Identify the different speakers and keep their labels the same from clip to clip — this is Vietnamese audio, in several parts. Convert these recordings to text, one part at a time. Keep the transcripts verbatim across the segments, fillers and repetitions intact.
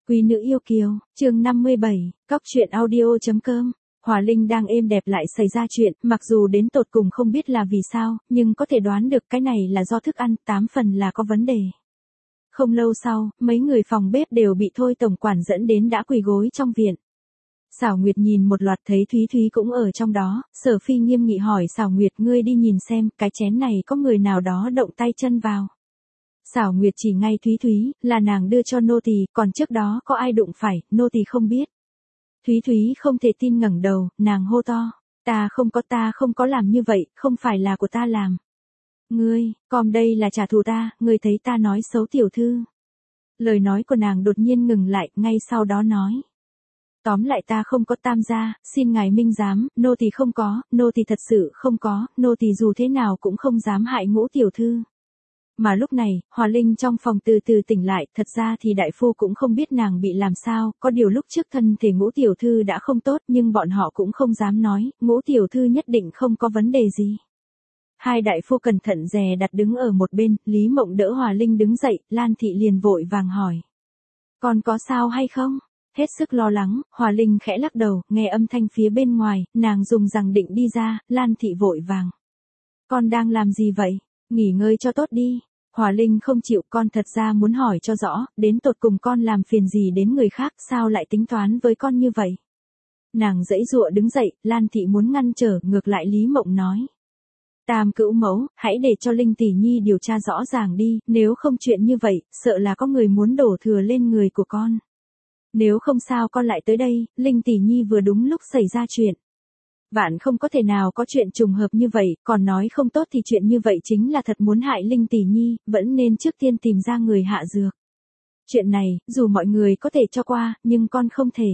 Speaker 1: Quý nữ yêu kiều, chương năm mươi bảy, cóc truyện audio chấm com. Hòa Linh đang êm đẹp lại xảy ra chuyện, mặc dù đến tột cùng không biết là vì sao, nhưng có thể đoán được cái này là do thức ăn, tám phần là có vấn đề. Không lâu sau, mấy người phòng bếp đều bị Thôi tổng quản dẫn đến đã quỳ gối trong viện. Xảo Nguyệt nhìn một loạt thấy Thúy Thúy cũng ở trong đó, Sở Phi nghiêm nghị hỏi Xảo Nguyệt, ngươi đi nhìn xem, cái chén này có người nào đó động tay chân vào. Xảo Nguyệt chỉ ngay Thúy Thúy, là nàng đưa cho nô tỳ, còn trước đó có ai đụng phải, nô tỳ không biết. Thúy Thúy không thể tin ngẩng đầu, nàng hô to, ta không có ta không có làm như vậy, không phải là của ta làm. Ngươi, còn đây là trả thù ta, ngươi thấy ta nói xấu tiểu thư. Lời nói của nàng đột nhiên ngừng lại, ngay sau đó nói. Tóm lại ta không có tam gia, xin ngài minh giám, nô tỳ không có, nô tỳ thật sự không có, nô tỳ dù thế nào cũng không dám hại Ngũ tiểu thư. Mà lúc này, Hòa Linh trong phòng từ từ tỉnh lại, thật ra thì đại phu cũng không biết nàng bị làm sao, có điều lúc trước thân thể Ngũ tiểu thư đã không tốt nhưng bọn họ cũng không dám nói, Ngũ tiểu thư nhất định không có vấn đề gì. Hai đại phu cẩn thận dè đặt đứng ở một bên, Lý Mộng đỡ Hòa Linh đứng dậy, Lan Thị liền vội vàng hỏi. Còn có sao hay không? Hết sức lo lắng, Hòa Linh khẽ lắc đầu, nghe âm thanh phía bên ngoài, nàng dùng rằng định đi ra, Lan Thị vội vàng. Con đang làm gì vậy? Nghỉ ngơi cho tốt đi. Hòa Linh không chịu, con thật ra muốn hỏi cho rõ, đến tột cùng con làm phiền gì đến người khác, sao lại tính toán với con như vậy? Nàng giãy giụa đứng dậy, Lan Thị muốn ngăn trở, ngược lại Lý Mộng nói. Tam cữu mẫu, hãy để cho Linh tỷ nhi điều tra rõ ràng đi, nếu không chuyện như vậy, sợ là có người muốn đổ thừa lên người của con. Nếu không sao con lại tới đây, Linh tỷ nhi vừa đúng lúc xảy ra chuyện. Vạn không có thể nào có chuyện trùng hợp như vậy, còn nói không tốt thì chuyện như vậy chính là thật muốn hại Linh tỷ nhi, vẫn nên trước tiên tìm ra người hạ dược. Chuyện này, dù mọi người có thể cho qua, nhưng con không thể.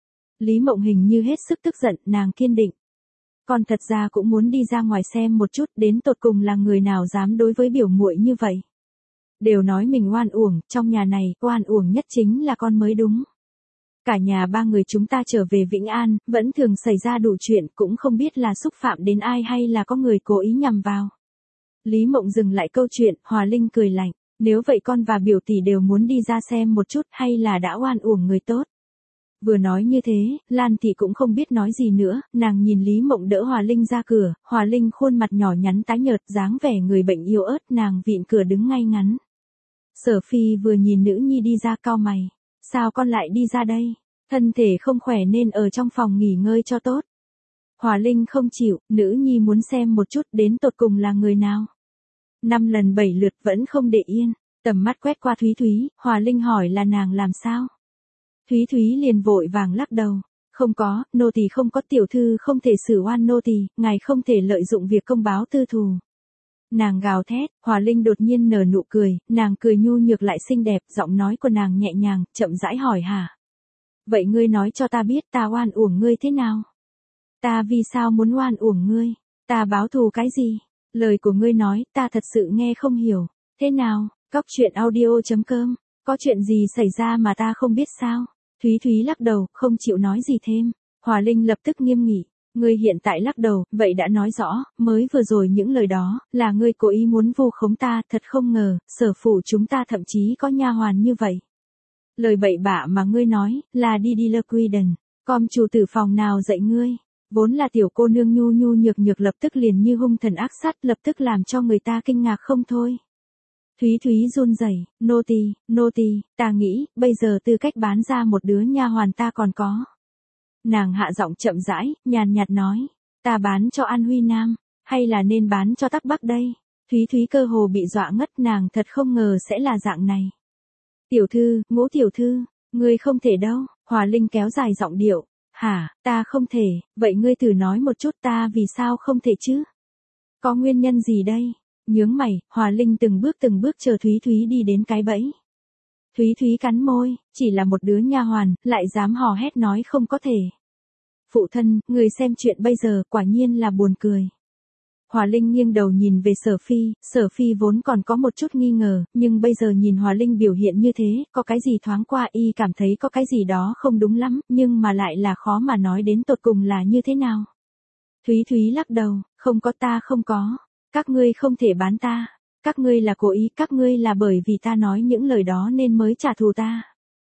Speaker 1: Lý Mộng hình như hết sức tức giận, nàng kiên định. Con thật ra cũng muốn đi ra ngoài xem một chút, đến tột cùng là người nào dám đối với biểu muội như vậy. Đều nói mình oan uổng, trong nhà này, oan uổng nhất chính là con mới đúng. Cả nhà ba người chúng ta trở về Vĩnh An, vẫn thường xảy ra đủ chuyện, cũng không biết là xúc phạm đến ai hay là có người cố ý nhằm vào. Lý Mộng dừng lại câu chuyện, Hòa Linh cười lạnh, nếu vậy con và biểu tỷ đều muốn đi ra xem một chút hay là đã oan uổng người tốt. Vừa nói như thế, Lan Thị cũng không biết nói gì nữa, nàng nhìn Lý Mộng đỡ Hòa Linh ra cửa, Hòa Linh khuôn mặt nhỏ nhắn tái nhợt, dáng vẻ người bệnh yếu ớt, nàng vịn cửa đứng ngay ngắn. Sở Phi vừa nhìn nữ nhi đi ra cau mày. Sao con lại đi ra đây? Thân thể không khỏe nên ở trong phòng nghỉ ngơi cho tốt. Hòa Linh không chịu, nữ nhi muốn xem một chút đến tột cùng là người nào. Năm lần bảy lượt vẫn không để yên, tầm mắt quét qua Thúy Thúy, Hòa Linh hỏi là nàng làm sao? Thúy Thúy liền vội vàng lắc đầu. Không có, nô tỳ không có, tiểu thư không thể xử oan nô tỳ, ngài không thể lợi dụng việc công báo tư thù. Nàng gào thét, Hòa Linh đột nhiên nở nụ cười, nàng cười nhu nhược lại xinh đẹp, giọng nói của nàng nhẹ nhàng, chậm rãi hỏi hả? Vậy ngươi nói cho ta biết ta oan uổng ngươi thế nào? Ta vì sao muốn oan uổng ngươi? Ta báo thù cái gì? Lời của ngươi nói, ta thật sự nghe không hiểu. Thế nào, cóc truyện audio chấm com, có chuyện gì xảy ra mà ta không biết sao? Thúy Thúy lắc đầu, không chịu nói gì thêm. Hòa Linh lập tức nghiêm nghị. Ngươi hiện tại lắc đầu, vậy đã nói rõ, mới vừa rồi những lời đó, là ngươi cố ý muốn vu khống ta, thật không ngờ, Sở phủ chúng ta thậm chí có nha hoàn như vậy. Lời bậy bạ mà ngươi nói, là đi đi lơ quy đần, com chủ tử phòng nào dạy ngươi, vốn là tiểu cô nương nhu nhu nhược nhược lập tức liền như hung thần ác sát, lập tức làm cho người ta kinh ngạc không thôi. Thúy Thúy run rẩy, nô tỳ, nô tỳ, ta nghĩ, bây giờ tư cách bán ra một đứa nha hoàn ta còn có. Nàng hạ giọng chậm rãi, nhàn nhạt nói, ta bán cho An Huy Nam, hay là nên bán cho Tắc Bắc đây? Thúy Thúy cơ hồ bị dọa ngất, nàng thật không ngờ sẽ là dạng này. Tiểu thư, Ngũ tiểu thư, ngươi không thể đâu, Hòa Linh kéo dài giọng điệu, hả, ta không thể, vậy ngươi thử nói một chút ta vì sao không thể chứ? Có nguyên nhân gì đây? Nhướng mày, Hòa Linh từng bước từng bước chờ Thúy Thúy đi đến cái bẫy. Thúy Thúy cắn môi, chỉ là một đứa nha hoàn, lại dám hò hét nói không có thể. Phụ thân, người xem chuyện bây giờ, quả nhiên là buồn cười. Hòa Linh nghiêng đầu nhìn về Sở Phi, Sở Phi vốn còn có một chút nghi ngờ, nhưng bây giờ nhìn Hòa Linh biểu hiện như thế, có cái gì thoáng qua y cảm thấy có cái gì đó không đúng lắm, nhưng mà lại là khó mà nói đến tột cùng là như thế nào. Thúy Thúy lắc đầu, không có, ta không có, các ngươi không thể bán ta. Các ngươi là cố ý, các ngươi là bởi vì ta nói những lời đó nên mới trả thù ta.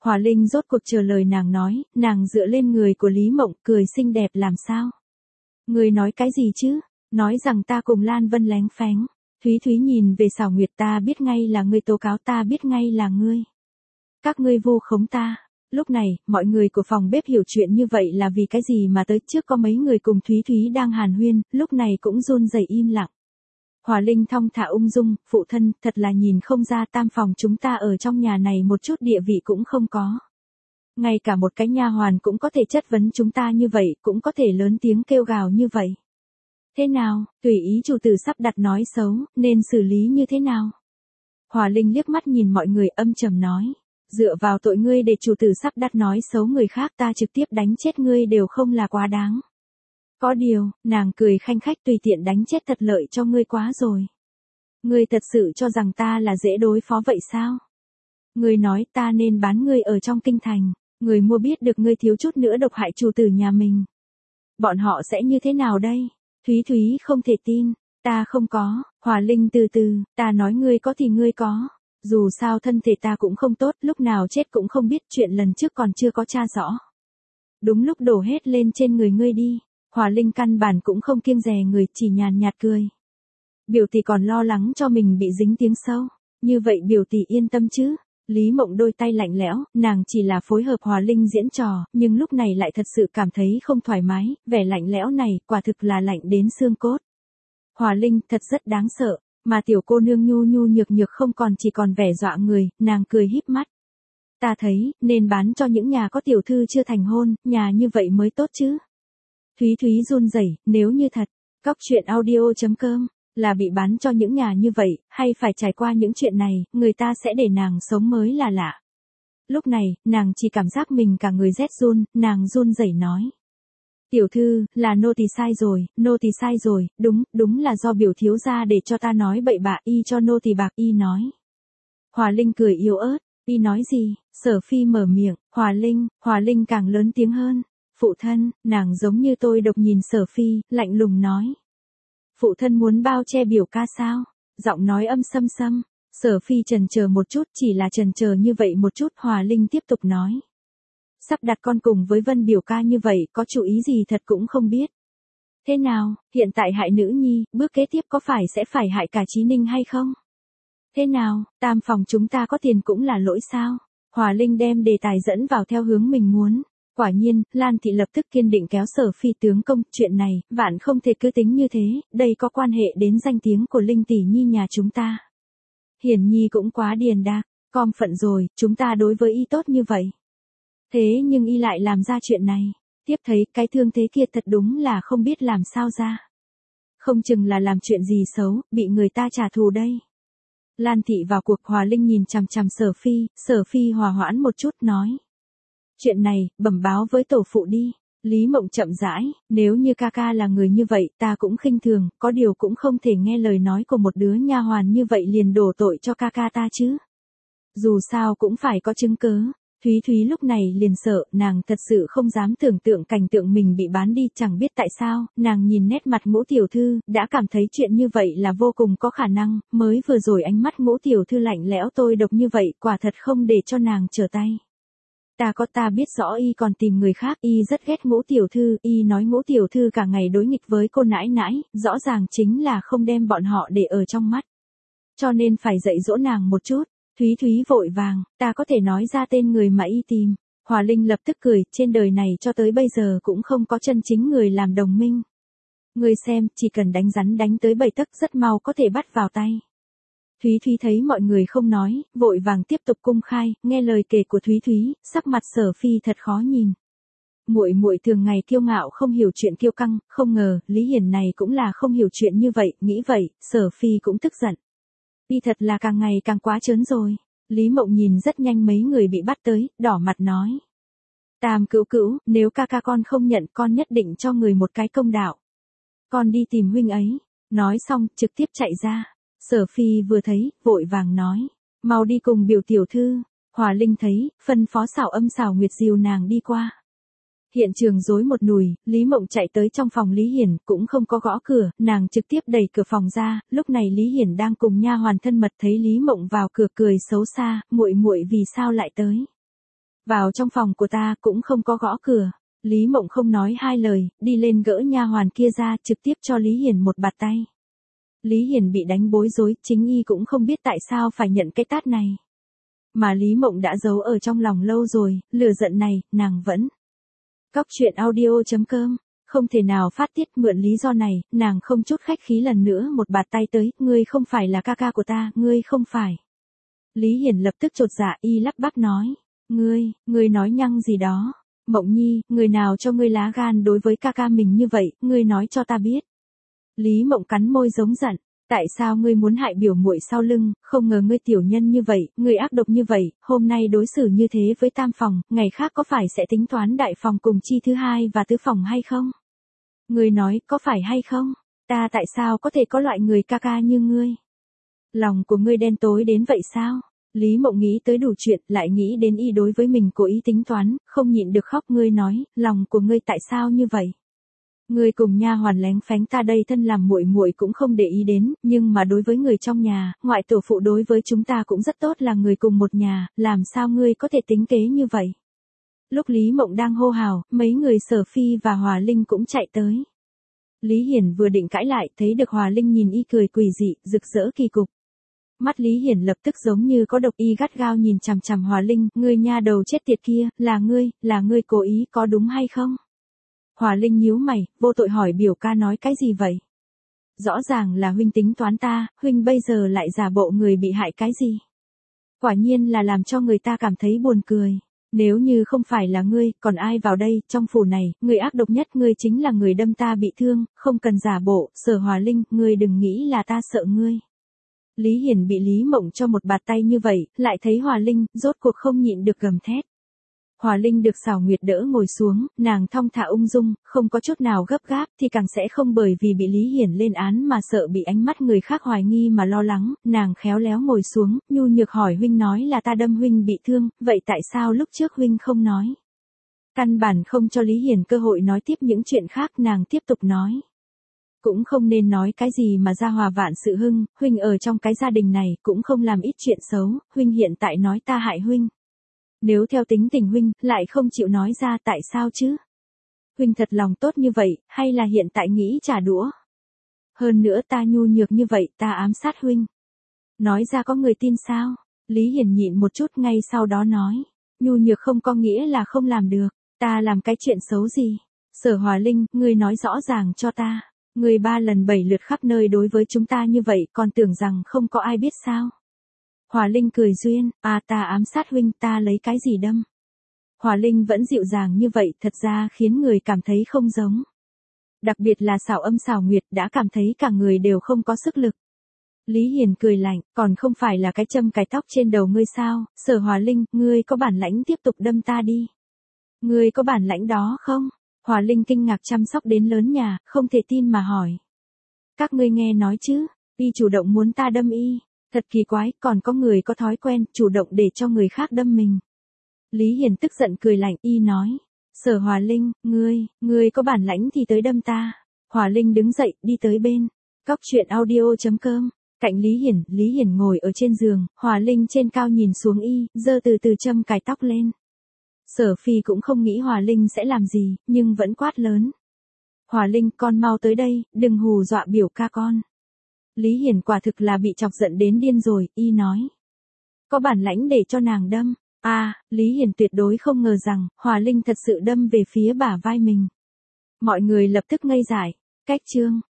Speaker 1: Hòa Linh rốt cuộc chờ lời nàng nói, nàng dựa lên người của Lý Mộng, cười xinh đẹp làm sao? Ngươi nói cái gì chứ? Nói rằng ta cùng Lan Vân lén phén. Thúy Thúy nhìn về Sảo Nguyệt, ta biết ngay là ngươi tố cáo, ta biết ngay là ngươi. Các ngươi vu khống ta. Lúc này, mọi người của phòng bếp hiểu chuyện như vậy là vì cái gì mà tới trước có mấy người cùng Thúy Thúy đang hàn huyên, lúc này cũng run rẩy im lặng. Hòa Linh thong thả ung dung, phụ thân, thật là nhìn không ra tam phòng chúng ta ở trong nhà này một chút địa vị cũng không có. Ngay cả một cái nha hoàn cũng có thể chất vấn chúng ta như vậy, cũng có thể lớn tiếng kêu gào như vậy. Thế nào, tùy ý chủ tử sắp đặt nói xấu, nên xử lý như thế nào? Hòa Linh liếc mắt nhìn mọi người âm trầm nói. Dựa vào tội ngươi để chủ tử sắp đặt nói xấu người khác, ta trực tiếp đánh chết ngươi đều không là quá đáng. Có điều, nàng cười khanh khách, tùy tiện đánh chết thật lợi cho ngươi quá rồi. Ngươi thật sự cho rằng ta là dễ đối phó vậy sao? Ngươi nói ta nên bán ngươi ở trong kinh thành, người mua biết được ngươi thiếu chút nữa độc hại chủ tử nhà mình. Bọn họ sẽ như thế nào đây? Thúy Thúy không thể tin, ta không có. Hòa Linh từ từ, ta nói ngươi có thì ngươi có. Dù sao thân thể ta cũng không tốt, lúc nào chết cũng không biết, chuyện lần trước còn chưa có tra rõ. Đúng lúc đổ hết lên trên người ngươi đi. Hòa Linh căn bản cũng không kiêng dè người, chỉ nhàn nhạt cười. Biểu tỷ còn lo lắng cho mình bị dính tiếng sâu. Như vậy biểu tỷ yên tâm chứ. Lý Mộng đôi tay lạnh lẽo, nàng chỉ là phối hợp Hòa Linh diễn trò, nhưng lúc này lại thật sự cảm thấy không thoải mái, vẻ lạnh lẽo này quả thực là lạnh đến xương cốt. Hòa Linh thật rất đáng sợ, mà tiểu cô nương nhu nhu nhược nhược không còn chỉ còn vẻ dọa người, nàng cười híp mắt. Ta thấy, nên bán cho những nhà có tiểu thư chưa thành hôn, nhà như vậy mới tốt chứ. Thúy Thúy run rẩy, nếu như thật, Cóc Truyện Audio chấm com là bị bán cho những nhà như vậy, hay phải trải qua những chuyện này, người ta sẽ để nàng sống mới là lạ. Lúc này, nàng chỉ cảm giác mình cả người rét run, nàng run rẩy nói. Tiểu thư, là nô tỳ sai rồi, nô tỳ sai rồi, đúng, đúng là do biểu thiếu gia để cho ta nói bậy bạ, y cho nô tỳ bạc, y nói. Hòa Linh cười yếu ớt, y nói gì? Sở Phi mở miệng, Hòa Linh, Hòa Linh càng lớn tiếng hơn. Phụ thân, nàng giống như tôi độc nhìn Sở Phi, lạnh lùng nói. Phụ thân muốn bao che biểu ca sao? Giọng nói âm sâm sâm. Sở Phi chần chờ một chút, chỉ là chần chờ như vậy một chút. Hòa Linh tiếp tục nói. Sắp đặt con cùng với Vân biểu ca như vậy, có chủ ý gì thật cũng không biết. Thế nào, hiện tại hại nữ nhi, bước kế tiếp có phải sẽ phải hại cả Chí Ninh hay không? Thế nào, tam phòng chúng ta có tiền cũng là lỗi sao? Hòa Linh đem đề tài dẫn vào theo hướng mình muốn. Quả nhiên, Lan Thị lập tức kiên định kéo Sở Phi tướng công, chuyện này, vạn không thể cứ tính như thế, đây có quan hệ đến danh tiếng của Linh tỷ nhi nhà chúng ta. Hiển nhi cũng quá điền đạc, com phận rồi, chúng ta đối với y tốt như vậy. Thế nhưng y lại làm ra chuyện này, tiếp thấy cái thương thế kia thật đúng là không biết làm sao ra. Không chừng là làm chuyện gì xấu, bị người ta trả thù đây. Lan Thị vào cuộc. Hòa Linh nhìn chằm chằm Sở Phi, Sở Phi hòa hoãn một chút nói. Chuyện này, bẩm báo với tổ phụ đi. Lý Mộng chậm rãi, nếu như ca ca là người như vậy, ta cũng khinh thường, có điều cũng không thể nghe lời nói của một đứa nha hoàn như vậy liền đổ tội cho ca ca ta chứ. Dù sao cũng phải có chứng cớ. Thúy Thúy lúc này liền sợ, nàng thật sự không dám tưởng tượng cảnh tượng mình bị bán đi, chẳng biết tại sao, nàng nhìn nét mặt Ngũ tiểu thư, đã cảm thấy chuyện như vậy là vô cùng có khả năng, mới vừa rồi ánh mắt Ngũ tiểu thư lạnh lẽo tôi độc như vậy, quả thật không để cho nàng trở tay. Ta có ta biết rõ y còn tìm người khác, y rất ghét Ngũ tiểu thư, y nói Ngũ tiểu thư cả ngày đối nghịch với cô nãi nãi, rõ ràng chính là không đem bọn họ để ở trong mắt. Cho nên phải dạy dỗ nàng một chút. Thúy Thúy vội vàng, ta có thể nói ra tên người mà y tìm. Hòa Linh lập tức cười, trên đời này cho tới bây giờ cũng không có chân chính người làm đồng minh. Người xem, chỉ cần đánh rắn đánh tới bảy tấc rất mau có thể bắt vào tay. Thúy Thúy thấy mọi người không nói, vội vàng tiếp tục cung khai, nghe lời kể của Thúy Thúy, sắc mặt Sở Phi thật khó nhìn. Muội muội thường ngày kiêu ngạo không hiểu chuyện kiêu căng, không ngờ, Lý Hiền này cũng là không hiểu chuyện như vậy, nghĩ vậy, Sở Phi cũng tức giận. Y thật là càng ngày càng quá trớn rồi. Lý Mộng nhìn rất nhanh mấy người bị bắt tới, đỏ mặt nói. Tam cữu cữu, nếu ca ca con không nhận, con nhất định cho người một cái công đạo. Con đi tìm huynh ấy. Nói xong, trực tiếp chạy ra. Sở Phi vừa thấy, vội vàng nói. Mau đi cùng biểu tiểu thư. Hòa Linh thấy, phân phó Xảo Âm Xảo Nguyệt dìu nàng đi qua. Hiện trường rối một nùi, Lý Mộng chạy tới trong phòng Lý Hiển, cũng không có gõ cửa, nàng trực tiếp đẩy cửa phòng ra, lúc này Lý Hiển đang cùng nha hoàn thân mật thấy Lý Mộng vào cửa cười xấu xa, muội muội vì sao lại tới? Vào trong phòng của ta cũng không có gõ cửa. Lý Mộng không nói hai lời, đi lên gỡ nha hoàn kia ra, trực tiếp cho Lý Hiền một bạt tay. Lý Hiền bị đánh bối rối, chính y cũng không biết tại sao phải nhận cái tát này. Mà Lý Mộng đã giấu ở trong lòng lâu rồi, lửa giận này, nàng vẫn. Cóc truyện audio chấm com, không thể nào phát tiết, mượn lý do này, nàng không chút khách khí lần nữa một bạt tay tới, ngươi không phải là ca ca của ta, ngươi không phải. Lý Hiền lập tức chột dạ, y lắp bắp nói, ngươi, ngươi nói nhăng gì đó. Mộng Nhi, người nào cho ngươi lá gan đối với ca ca mình như vậy, ngươi nói cho ta biết. Lý Mộng cắn môi giống giận, tại sao ngươi muốn hại biểu muội sau lưng, không ngờ ngươi tiểu nhân như vậy, ngươi ác độc như vậy, hôm nay đối xử như thế với tam phòng, ngày khác có phải sẽ tính toán đại phòng cùng chi thứ hai và tứ phòng hay không? Ngươi nói có phải hay không? Ta tại sao có thể có loại người ca ca như ngươi? Lòng của ngươi đen tối đến vậy sao? Lý Mộng nghĩ tới đủ chuyện, lại nghĩ đến y đối với mình cố ý tính toán, không nhịn được khóc. Ngươi nói, lòng của ngươi tại sao như vậy? Ngươi cùng nha hoàn lén phén ta đây thân làm muội muội cũng không để ý đến, nhưng mà đối với người trong nhà, ngoại tổ phụ đối với chúng ta cũng rất tốt, là người cùng một nhà, làm sao ngươi có thể tính kế như vậy? Lúc Lý Mộng đang hô hào, mấy người Sở Phi và Hòa Linh cũng chạy tới. Lý Hiển vừa định cãi lại, thấy được Hòa Linh nhìn y cười quỷ dị, rực rỡ kỳ cục. Mắt Lý Hiển lập tức giống như có độc, y gắt gao nhìn chằm chằm Hòa Linh, ngươi nha đầu chết tiệt kia, là ngươi, là ngươi cố ý, có đúng hay không? Hòa Linh nhíu mày, vô tội hỏi biểu ca nói cái gì vậy? Rõ ràng là huynh tính toán ta, huynh bây giờ lại giả bộ người bị hại cái gì? Quả nhiên là làm cho người ta cảm thấy buồn cười. Nếu như không phải là ngươi, còn ai vào đây, trong phủ này, ngươi ác độc nhất, ngươi chính là người đâm ta bị thương, không cần giả bộ. Sở Hòa Linh, ngươi đừng nghĩ là ta sợ ngươi. Lý Hiển bị Lý Mộng cho một bạt tay như vậy, lại thấy Hòa Linh, rốt cuộc không nhịn được gầm thét. Hòa Linh được Xảo Nguyệt đỡ ngồi xuống, nàng thong thả ung dung, không có chút nào gấp gáp, thì càng sẽ không bởi vì bị Lý Hiển lên án mà sợ bị ánh mắt người khác hoài nghi mà lo lắng, nàng khéo léo ngồi xuống, nhu nhược hỏi huynh nói là ta đâm huynh bị thương, vậy tại sao lúc trước huynh không nói? Căn bản không cho Lý Hiển cơ hội nói tiếp những chuyện khác, nàng tiếp tục nói. Cũng không nên nói cái gì mà ra hòa vạn sự hưng, huynh ở trong cái gia đình này cũng không làm ít chuyện xấu, huynh hiện tại nói ta hại huynh. Nếu theo tính tình huynh, lại không chịu nói ra tại sao chứ? Huynh thật lòng tốt như vậy, hay là hiện tại nghĩ trả đũa? Hơn nữa ta nhu nhược như vậy, ta ám sát huynh. Nói ra có người tin sao? Lý Hiển nhịn một chút, ngay sau đó nói. Nhu nhược không có nghĩa là không làm được, ta làm cái chuyện xấu gì? Sở Hòa Linh, ngươi nói rõ ràng cho ta. Ngươi ba lần bảy lượt khắp nơi đối với chúng ta như vậy, còn tưởng rằng không có ai biết sao? Hòa Linh cười duyên, à ta ám sát huynh, ta lấy cái gì đâm? Hòa Linh vẫn dịu dàng như vậy, thật ra khiến người cảm thấy không giống. Đặc biệt là Xảo Âm Xảo Nguyệt đã cảm thấy cả người đều không có sức lực. Lý Hiền cười lạnh, còn không phải là cái châm cài tóc trên đầu ngươi sao? Sở Hòa Linh, ngươi có bản lãnh tiếp tục đâm ta đi. Ngươi có bản lãnh đó không? Hòa Linh kinh ngạc chăm sóc đến lớn nhà, không thể tin mà hỏi. Các ngươi nghe nói chứ, y chủ động muốn ta đâm y. Thật kỳ quái, còn có người có thói quen, chủ động để cho người khác đâm mình. Lý Hiền tức giận cười lạnh, y nói. Sở Hòa Linh, ngươi, ngươi có bản lãnh thì tới đâm ta. Hòa Linh đứng dậy, đi tới bên. Cóc truyện audio chấm com. Cạnh Lý Hiển, Lý Hiển ngồi ở trên giường, Hòa Linh trên cao nhìn xuống y, giơ từ từ châm cài tóc lên. Sở Phi cũng không nghĩ Hòa Linh sẽ làm gì, nhưng vẫn quát lớn. Hòa Linh, con mau tới đây, đừng hù dọa biểu ca con. Lý Hiển quả thực là bị chọc giận đến điên rồi, y nói. Có bản lãnh để cho nàng đâm. À, Lý Hiển tuyệt đối không ngờ rằng, Hòa Linh thật sự đâm về phía bả vai mình. Mọi người lập tức ngây dại. Cách chương.